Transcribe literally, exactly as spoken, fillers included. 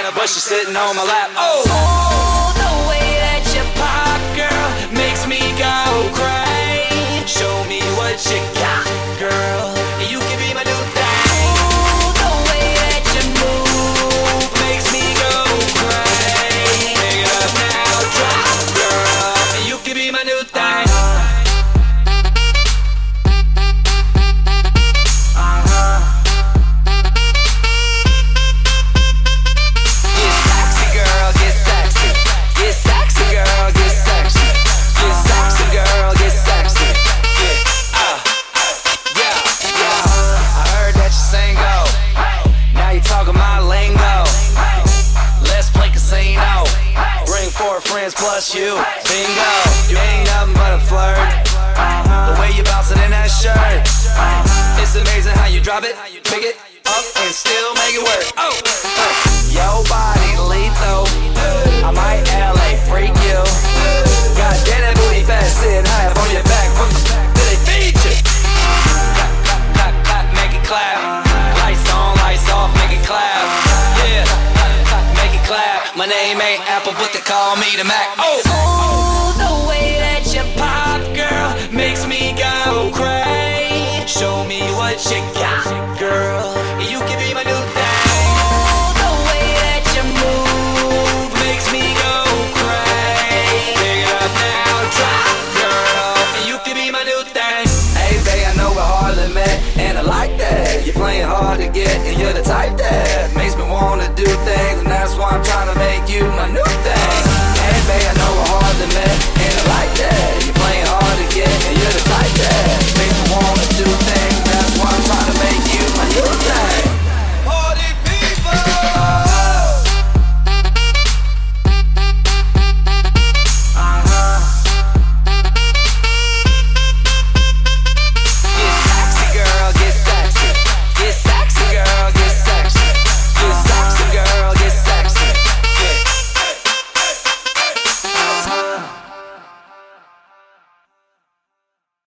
banana, but she's sitting on my lap. Oh, oh the way that you pop, girl, makes me go crazy. Show me what you got, girl. You can be my new thing. Oh, the way that you move makes me go crazy. Pick it up now, drop, girl. You can be my new thing. Friends plus you, bingo. You ain't nothing but a flirt. The way you bouncing in that shirt, it's amazing how you drop it, pick it up, and still make it work. Oh, your body lethal. I might L A freak you. God damn that booty fat, sitting high up on your back. What the fuck do they feed you? Clap, clap, clap, clap, make it clap. Lights on, lights off, make it clap. Yeah, clap, clap, make it clap. My name ain't Apple, but they call me the Mac. Oh, oh the way that you pop, girl, makes me go crazy. Show me what you got, girl. You can be my new thing. Oh, the way that you move makes me go crazy. Pick it up now, drop, girl. You can be my new thing. Hey, babe, I know we're hardly met, and I like that. You're playing hard to get, and you're the type that